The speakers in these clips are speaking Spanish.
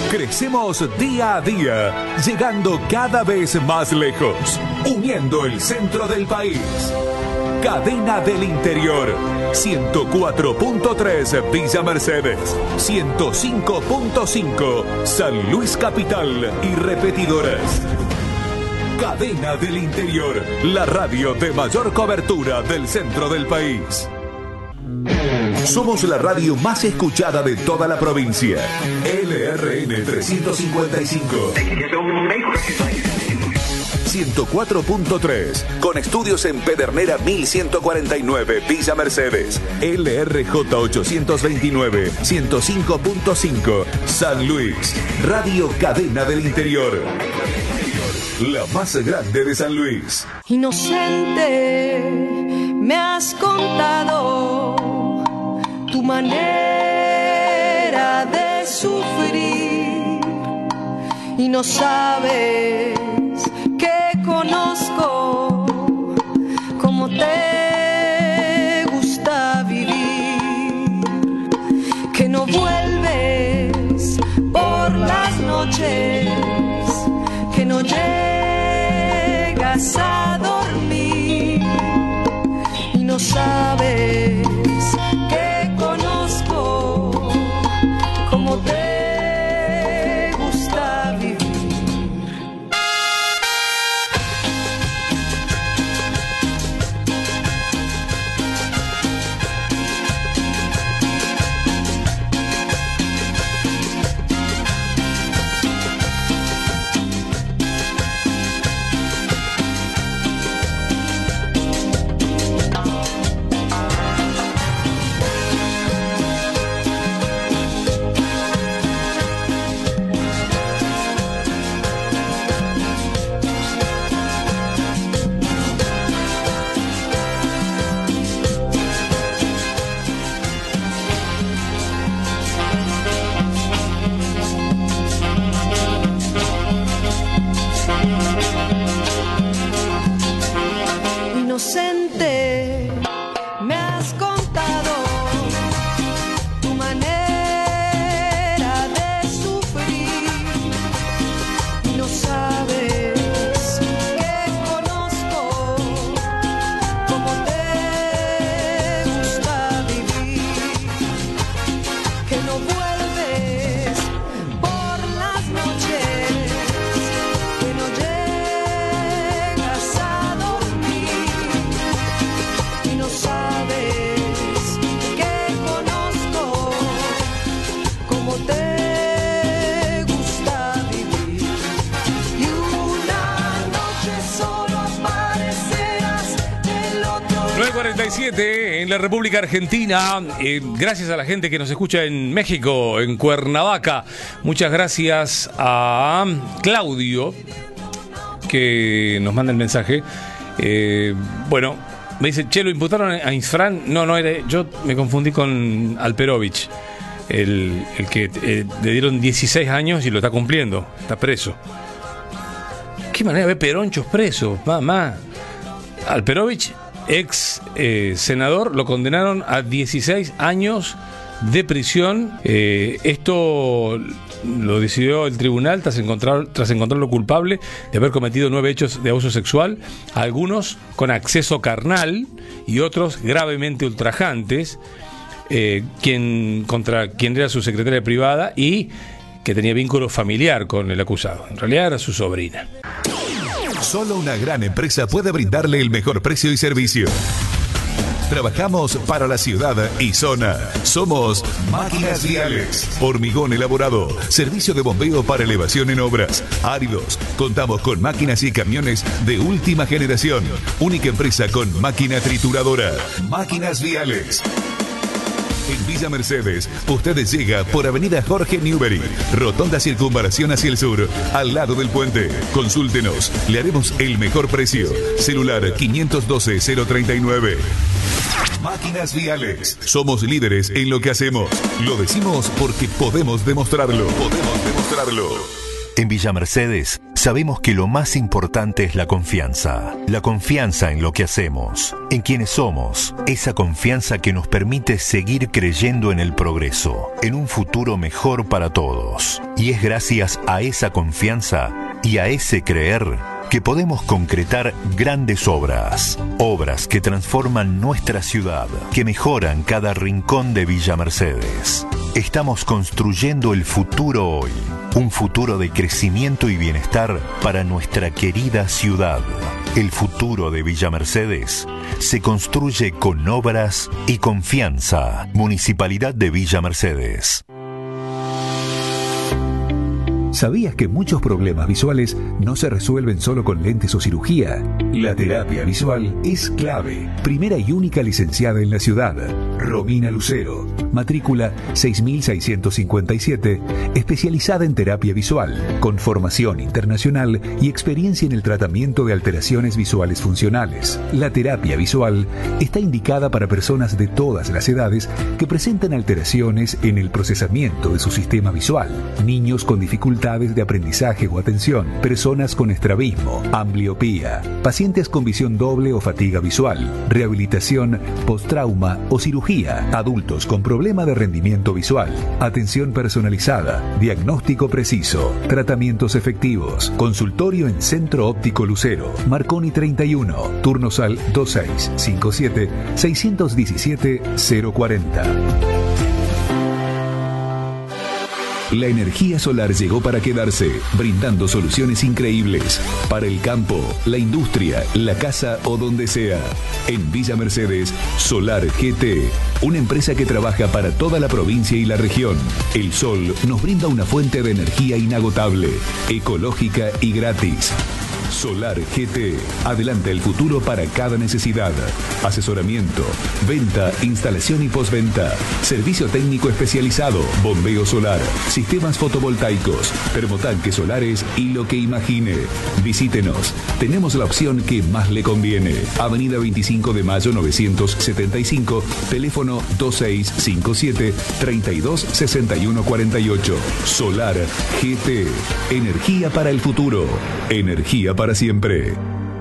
Crecemos día a día, llegando cada vez más lejos, uniendo el centro del país. Cadena del Interior, 104.3 Villa Mercedes, 105.5 San Luis Capital y repetidoras. Cadena del Interior, la radio de mayor cobertura del centro del país. Somos la radio más escuchada de toda la provincia. LRN 355. 104.3, con estudios en Pedernera 1149, Villa Mercedes. LRJ 829, 105.5, San Luis. Radio Cadena del Interior. La más grande de San Luis. Inocente, me has contado tu manera de sufrir y no sabes que conozco cómo te gusta vivir, que no vuelves por las noches, que no llegas a dormir y no sabes que conozco cómo te gusta vivir. Inocente, me has contado tu manera de sufrir y no sabes que conozco cómo te gusta vivir, que no vuelves por las noches, que no llegas a dormir y no sabes que conozco cómo te gusta vivir. Y una noche solo aparecerás del otro 9:47 en la República Argentina. Gracias a la gente que nos escucha en México, en Cuernavaca. Muchas gracias a Claudio, que nos manda el mensaje. Bueno, me dice, che, ¿lo imputaron a Insfran? No era, yo me confundí con Alperovich, el que le dieron 16 años y lo está cumpliendo, está preso. ¿Qué manera de ver peronchos presos? Mamá. Alperovich, ex senador, lo condenaron a 16 años de prisión. Esto lo decidió el tribunal tras encontrarlo culpable de haber cometido 9 hechos de abuso sexual, algunos con acceso carnal y otros gravemente ultrajantes, contra quien era su secretaria privada y que tenía vínculo familiar con el acusado. En realidad era su sobrina. Solo una gran empresa puede brindarle el mejor precio y servicio. Trabajamos para la ciudad y zona. Somos Máquinas Viales. Hormigón elaborado. Servicio de bombeo para elevación en obras. Áridos. Contamos con máquinas y camiones de última generación. Única empresa con máquina trituradora. Máquinas Viales. En Villa Mercedes, usted llega por Avenida Jorge Newbery, rotonda circunvalación hacia el sur, al lado del puente. Consúltenos, le haremos el mejor precio. Celular 512-039. Máquinas Viales. Somos líderes en lo que hacemos. Lo decimos porque podemos demostrarlo. En Villa Mercedes, sabemos que lo más importante es la confianza. La confianza en lo que hacemos, en quienes somos. Esa confianza que nos permite seguir creyendo en el progreso, en un futuro mejor para todos. Y es gracias a esa confianza y a ese creer que podemos concretar grandes obras. Obras que transforman nuestra ciudad, que mejoran cada rincón de Villa Mercedes. Estamos construyendo el futuro hoy. Un futuro de crecimiento y bienestar para nuestra querida ciudad. El futuro de Villa Mercedes se construye con obras y confianza. Municipalidad de Villa Mercedes. ¿Sabías que muchos problemas visuales no se resuelven solo con lentes o cirugía? La terapia visual es clave. Primera y única licenciada en la ciudad, Romina Lucero. Matrícula 6657, especializada en terapia visual, con formación internacional y experiencia en el tratamiento de alteraciones visuales funcionales. La terapia visual está indicada para personas de todas las edades que presentan alteraciones en el procesamiento de su sistema visual. Niños con dificultades de aprendizaje o atención, personas con estrabismo, ambliopía, pacientes con visión doble o fatiga visual, rehabilitación, postrauma o cirugía, adultos con problema de rendimiento visual, atención personalizada, diagnóstico preciso, tratamientos efectivos, consultorio en Centro Óptico Lucero, Marconi 31, turnos al 2657-617-040. La energía solar llegó para quedarse, brindando soluciones increíbles para el campo, la industria, la casa o donde sea. En Villa Mercedes, Solar GT, una empresa que trabaja para toda la provincia y la región. El sol nos brinda una fuente de energía inagotable, ecológica y gratis. Solar GT, adelanta el futuro para cada necesidad. Asesoramiento, venta, instalación y postventa. Servicio técnico especializado, bombeo solar, sistemas fotovoltaicos, termotanques solares y lo que imagine. Visítenos. Tenemos la opción que más le conviene. Avenida 25 de Mayo 975, teléfono 2657-326148. Solar GT, energía para el futuro, energía para siempre.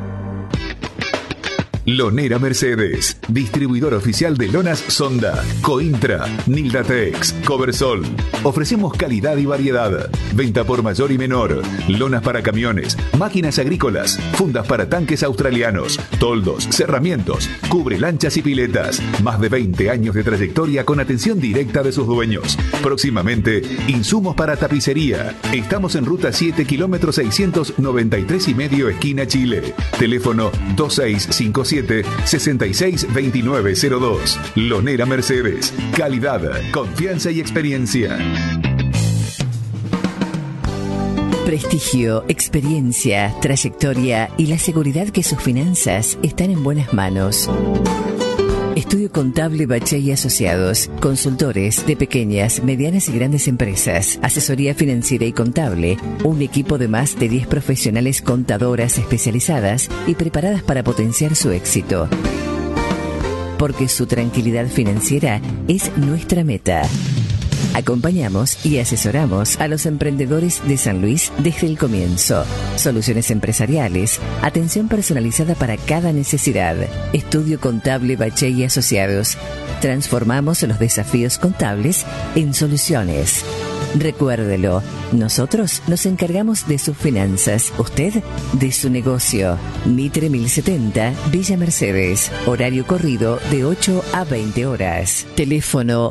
Lonera Mercedes, distribuidor oficial de lonas Sonda, Cointra, Nildatex, Coversol. Ofrecemos calidad y variedad. Venta por mayor y menor. Lonas para camiones, máquinas agrícolas, fundas para tanques australianos, toldos, cerramientos, cubre lanchas y piletas. Más de 20 años de trayectoria con atención directa de sus dueños. Próximamente, insumos para tapicería. Estamos en ruta 7, kilómetro 693,5, esquina Chile. Teléfono 2657-662902. Lonera Mercedes. Calidad, confianza y experiencia. Prestigio, experiencia, trayectoria y la seguridad que sus finanzas están en buenas manos. Estudio Contable Bachey y Asociados, consultores de pequeñas, medianas y grandes empresas, asesoría financiera y contable, un equipo de más de 10 profesionales contadoras especializadas y preparadas para potenciar su éxito. Porque su tranquilidad financiera es nuestra meta. Acompañamos y asesoramos a los emprendedores de San Luis desde el comienzo. Soluciones empresariales, atención personalizada para cada necesidad. Estudio Contable Bachey y Asociados. Transformamos los desafíos contables en soluciones. Recuérdelo, nosotros nos encargamos de sus finanzas, usted de su negocio. Mitre 1070, Villa Mercedes. Horario corrido de 8 a 20 horas. Teléfono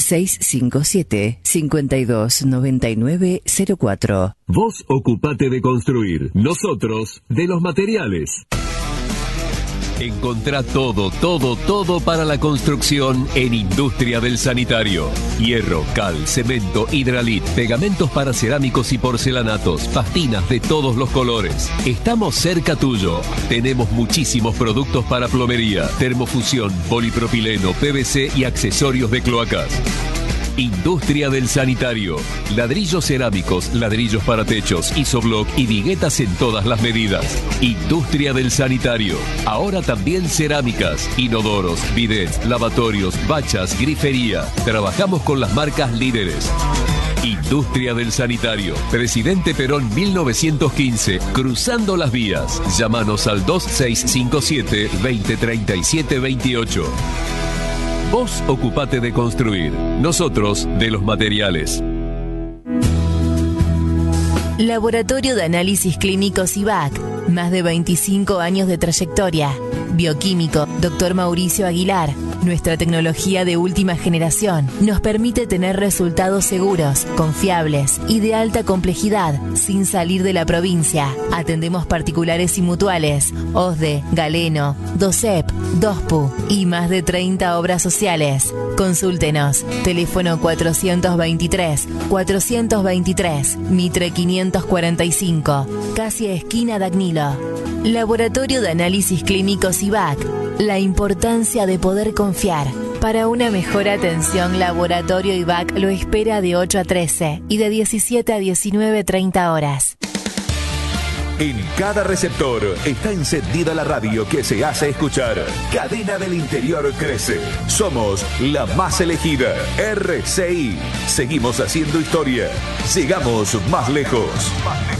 2657-529904. Vos ocupate de construir, nosotros de los materiales. Encontrá todo para la construcción en Industria del Sanitario. Hierro, cal, cemento, hidralit, pegamentos para cerámicos y porcelanatos, pastinas de todos los colores. Estamos cerca tuyo. Tenemos muchísimos productos para plomería, termofusión, polipropileno, PVC y accesorios de cloacas. Industria del Sanitario. Ladrillos cerámicos, ladrillos para techos, isobloc y viguetas en todas las medidas. Industria del Sanitario. Ahora también cerámicas, inodoros, bidets, lavatorios, bachas, grifería. Trabajamos con las marcas líderes. Industria del Sanitario. Presidente Perón 1915. Cruzando las vías. Llámanos al 2657-2037-28. Vos ocupate de construir. Nosotros de los materiales. Laboratorio de Análisis Clínicos IVAC. Más de 25 años de trayectoria. Bioquímico, Dr. Mauricio Aguilar. Nuestra tecnología de última generación nos permite tener resultados seguros, confiables y de alta complejidad, sin salir de la provincia. Atendemos particulares y mutuales, OSDE, Galeno, DOCEP, DOSPU y más de 30 obras sociales. Consúltenos. Teléfono 423, Mitre 545, casi esquina Dagnilo. Laboratorio de Análisis Clínicos IVAC. La importancia de poder confiar. Para una mejor atención, Laboratorio IVAC lo espera de 8 a 13 y de 17 a 19:30 horas. En cada receptor está encendida la radio que se hace escuchar. Cadena del Interior crece. Somos la más elegida. RCI. Seguimos haciendo historia. Llegamos más lejos.